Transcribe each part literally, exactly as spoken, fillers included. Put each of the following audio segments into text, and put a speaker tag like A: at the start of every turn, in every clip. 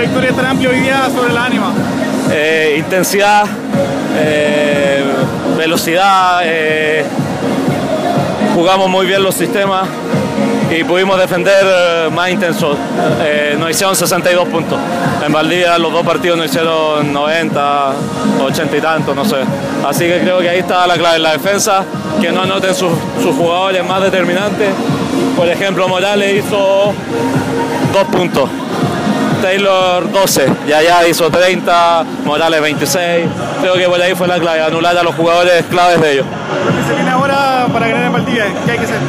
A: victoria tan amplia hoy día sobre la Ánima?
B: Eh, intensidad, eh, velocidad, eh, jugamos muy bien los sistemas y pudimos defender eh, más intenso. Eh, nos hicieron sesenta y dos puntos. En Valdivia los dos partidos nos hicieron noventa, ochenta y tanto, no sé. Así que creo que ahí está la clave en la defensa, que no anoten sus, sus jugadores más determinantes. Por ejemplo, Morales hizo dos puntos. Taylor doce, Yaya hizo treinta, Morales veintiséis. Creo que por ahí fue la clave, anular a los jugadores claves de ellos.
A: Lo que se viene ahora para ganar en Valdivia, ¿qué hay que hacer?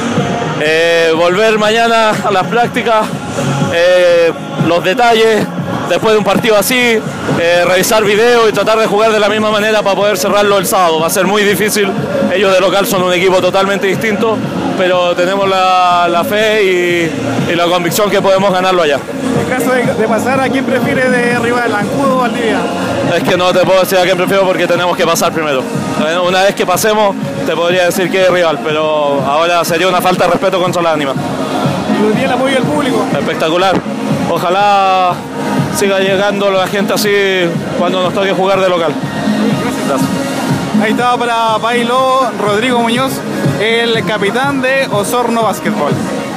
B: Eh, volver mañana a las prácticas, eh, los detalles, después de un partido así, eh, revisar videos y tratar de jugar de la misma manera para poder cerrarlo el sábado. Va a ser muy difícil, ellos de local son un equipo totalmente distinto, pero tenemos la, la fe y, y la convicción que podemos ganarlo allá.
A: En caso de, de pasar, ¿a quién prefiere de rival, Ancud o Valdivia?
B: Es que no te puedo decir a quién prefiero porque tenemos que pasar primero. Una vez que pasemos, te podría decir que es rival, pero ahora sería una falta de respeto contra la Ánima.
A: ¿Y hoy día el apoyo del público?
B: Espectacular. Ojalá siga llegando la gente así cuando nos toque jugar de local. Gracias.
A: Ahí estaba para País Lobo, Rodrigo Muñoz, el capitán de Osorno Básquetbol.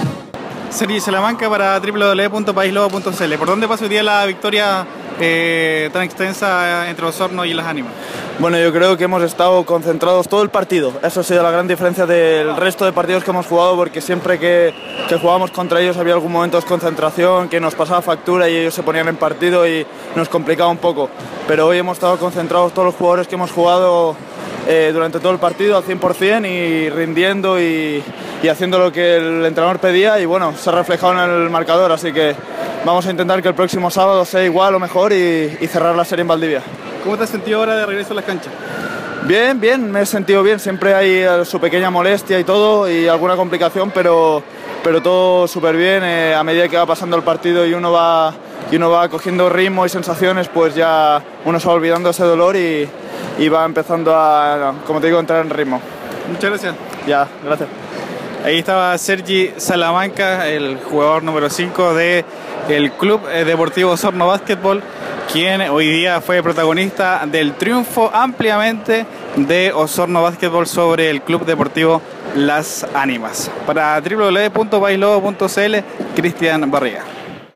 A: Sergi Salamanca para w w w punto país lobo punto c l. ¿Por dónde pasa hoy día la victoria eh, tan extensa entre Osorno y las Ánimas?
C: Bueno, yo creo que hemos estado concentrados todo el partido. Eso ha sido la gran diferencia del resto de partidos que hemos jugado, porque siempre que, que jugábamos contra ellos había algún momento de concentración que nos pasaba factura y ellos se ponían en partido y nos complicaba un poco. Pero hoy hemos estado concentrados todos los jugadores que hemos jugado eh, durante todo el partido al cien por cien y rindiendo y, y haciendo lo que el entrenador pedía, y bueno, se ha reflejado en el marcador, así que vamos a intentar que el próximo sábado sea igual o mejor y, y cerrar la serie en Valdivia.
A: ¿Cómo te has sentido ahora de regreso a las canchas?
C: Bien, bien, me he sentido bien. Siempre hay eh, su pequeña molestia y todo y alguna complicación, pero, pero todo súper bien. Eh, a medida que va pasando el partido y uno va, y uno va cogiendo ritmo y sensaciones, pues ya uno se va olvidando ese dolor y, y va empezando a, como te digo, entrar en ritmo.
A: Muchas gracias.
C: Ya, gracias.
A: Ahí estaba Sergi Salamanca, el jugador número cinco del Club Deportivo Osorno Básquetbol, quien hoy día fue protagonista del triunfo ampliamente de Osorno Básquetbol sobre el Club Deportivo Las Ánimas. Para w w w punto país lobo punto c l, Cristian Barriga.